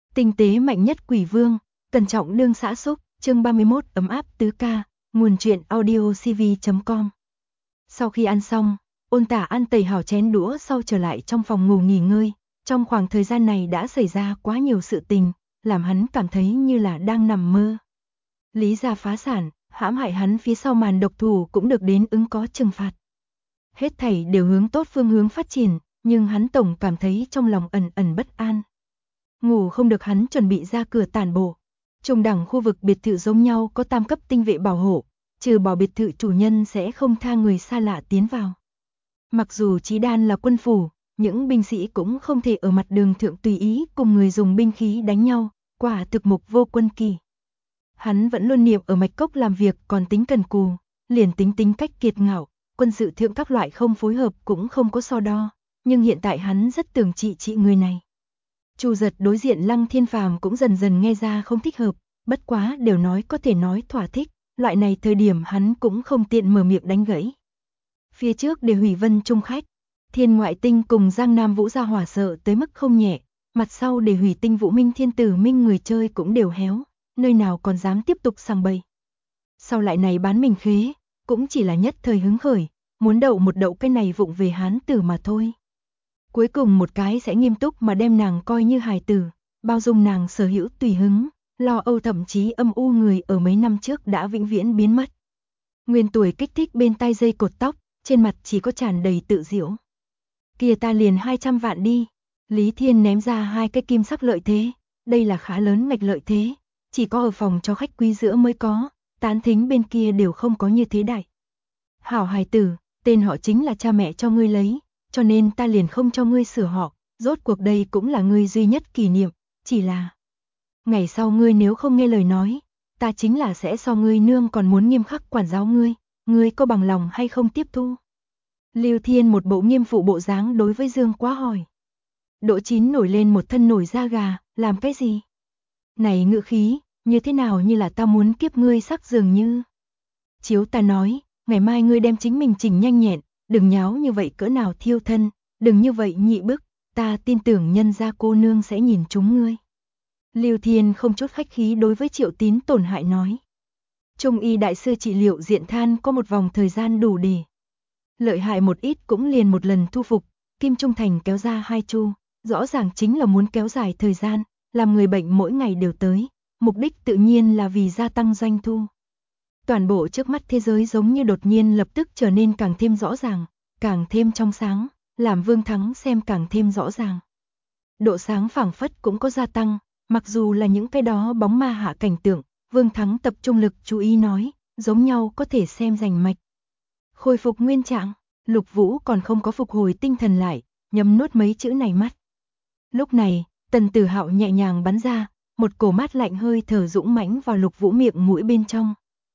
Tinh tế mạnh nhất quỷ vương, cẩn trọng đương xã xúc, chương 31 ấm áp tứ ca, nguồn truyện audio cv.com. Sau khi ăn xong, Ôn Tả ăn tẩy hảo chén đũa sau trở lại trong phòng ngủ nghỉ ngơi. Trong khoảng thời gian này đã xảy ra quá nhiều sự tình, làm hắn cảm thấy như là đang nằm mơ. Lý gia phá sản, hãm hại hắn phía sau màn độc thủ cũng được đến ứng có trừng phạt. Hết thảy đều hướng tốt phương hướng phát triển, nhưng hắn tổng cảm thấy trong lòng ẩn ẩn bất an. Ngủ không được, hắn chuẩn bị ra cửa tản bộ. Trùng đẳng khu vực biệt thự giống nhau có tam cấp tinh vệ bảo hộ, trừ bỏ biệt thự chủ nhân sẽ không tha người xa lạ tiến vào. Mặc dù Chí Đan là quân phủ, những binh sĩ cũng không thể ở mặt đường thượng tùy ý cùng người dùng binh khí đánh nhau, quả thực mục vô quân kỳ. Hắn vẫn luôn niệm ở mạch cốc làm việc còn tính cần cù, liền tính cách kiệt ngạo, quân sự thượng các loại không phối hợp cũng không có so đo, nhưng hiện tại hắn rất tưởng trị người này. Chu Giật đối diện Lăng Thiên Phàm cũng dần dần nghe ra không thích hợp, bất quá đều nói có thể nói thỏa thích, loại này thời điểm hắn cũng không tiện mở miệng đánh gãy. Phía trước để hủy Vân Trung khách, Thiên Ngoại Tinh cùng Giang Nam Vũ gia hỏa sợ tới mức không nhẹ, mặt sau để hủy Tinh Vũ Minh Thiên Tử Minh người chơi cũng đều héo, nơi nào còn dám tiếp tục sang bầy. Sau lại này bán mình khế, cũng chỉ là nhất thời hứng khởi, muốn đậu một đậu cái này vụng về hán tử mà thôi. Cuối cùng một cái sẽ nghiêm túc mà đem nàng coi như hài tử, bao dung nàng sở hữu tùy hứng, lo âu thậm chí âm u người ở mấy năm trước đã vĩnh viễn biến mất. Nguyên tuổi kích thích bên tai dây cột tóc, trên mặt chỉ có tràn đầy tự giễu. Kia ta liền 200 vạn đi. Lý Thiên ném ra hai cái kim sắc lợi thế, đây là khá lớn ngạch lợi thế, chỉ có ở phòng cho khách quý giữa mới có, tán thính bên kia đều không có như thế đại. Hảo hài tử, tên họ chính là cha mẹ cho ngươi lấy, cho nên ta liền không cho ngươi sửa họ, rốt cuộc đây cũng là ngươi duy nhất kỷ niệm, chỉ là ngày sau ngươi nếu không nghe lời nói, ta chính là sẽ so ngươi nương còn muốn nghiêm khắc quản giáo ngươi có bằng lòng hay không tiếp thu? Lưu Thiên một bộ nghiêm phụ bộ dáng đối với Dương Quá hỏi. Đỗ Chín nổi lên một thân nổi da gà, làm cái gì? Này ngữ khí, như thế nào như là ta muốn kiếp ngươi sắc dường như. Chiếu ta nói, ngày mai ngươi đem chính mình chỉnh nhanh nhẹn, đừng nháo như vậy cỡ nào thiêu thân, đừng như vậy nhị bức, ta tin tưởng nhân gia cô nương sẽ nhìn chúng ngươi. Lưu Thiên không chút khách khí đối với Triệu Tín tổn hại nói. Trung y đại sư trị liệu diện than có một vòng thời gian đủ để. Lợi hại một ít cũng liền một lần thu phục, Kim Trung Thành kéo ra 2 chu, rõ ràng chính là muốn kéo dài thời gian, làm người bệnh mỗi ngày đều tới, mục đích tự nhiên là vì gia tăng doanh thu. Toàn bộ trước mắt thế giới giống như đột nhiên lập tức trở nên càng thêm rõ ràng, càng thêm trong sáng, làm Vương Thắng xem càng thêm rõ ràng. Độ sáng phảng phất cũng có gia tăng, mặc dù là những cái đó bóng ma hạ cảnh tượng, Vương Thắng tập trung lực chú ý nói, giống nhau có thể xem rành mạch. Khôi phục nguyên trạng, Lục Vũ còn không có phục hồi tinh thần lại, nhấm nuốt mấy chữ này mắt. Lúc này, Tần Tử Hạo nhẹ nhàng bắn ra, một cổ mát lạnh hơi thở dũng mãnh vào Lục Vũ miệng mũi bên trong.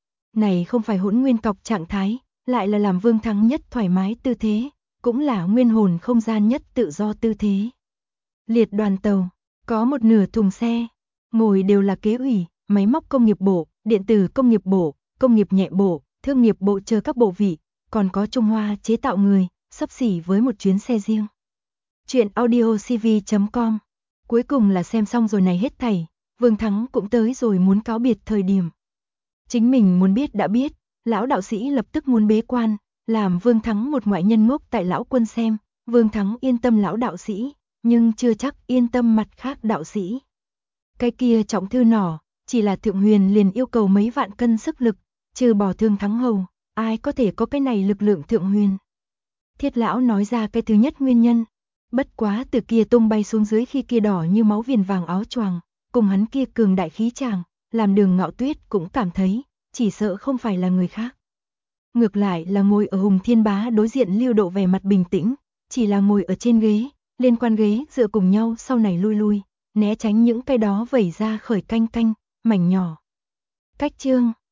Này không phải hỗn nguyên cọc trạng thái, lại là làm Vương Thắng nhất thoải mái tư thế, cũng là nguyên hồn không gian nhất tự do tư thế. Liệt đoàn tàu, có một nửa thùng xe, ngồi đều là kế ủy, máy móc công nghiệp bộ, điện tử công nghiệp bộ, công nghiệp nhẹ bộ, thương nghiệp bộ chờ các bộ vị, còn có Trung Hoa chế tạo người, xấp xỉ với một chuyến xe riêng. Chuyện audio cv.com. Cuối cùng là xem xong rồi này hết thảy, Vương Thắng cũng tới rồi muốn cáo biệt thời điểm. Chính mình muốn biết đã biết, lão đạo sĩ lập tức muốn bế quan, làm Vương Thắng một ngoại nhân ngốc tại lão quân xem, Vương Thắng yên tâm lão đạo sĩ, nhưng chưa chắc yên tâm mặt khác đạo sĩ. Cái kia trọng thư nỏ, chỉ là Thượng Huyền liền yêu cầu mấy vạn cân sức lực, trừ bỏ Thương Thắng hầu, ai có thể có cái này lực lượng Thượng Huyền. Thiết lão nói ra cái thứ nhất nguyên nhân, bất quá từ kia tung bay xuống dưới khi kia đỏ như máu viền vàng áo choàng, cùng hắn kia cường đại khí chàng, làm Đường Ngạo Tuyết cũng cảm thấy, chỉ sợ không phải là người khác. Ngược lại là ngồi ở Hùng Thiên Bá đối diện Lưu Độ vẻ mặt bình tĩnh, chỉ là ngồi ở trên ghế, liên quan ghế dựa cùng nhau sau này lui, né tránh những cái đó vẩy ra khởi canh, mảnh nhỏ. Cách chương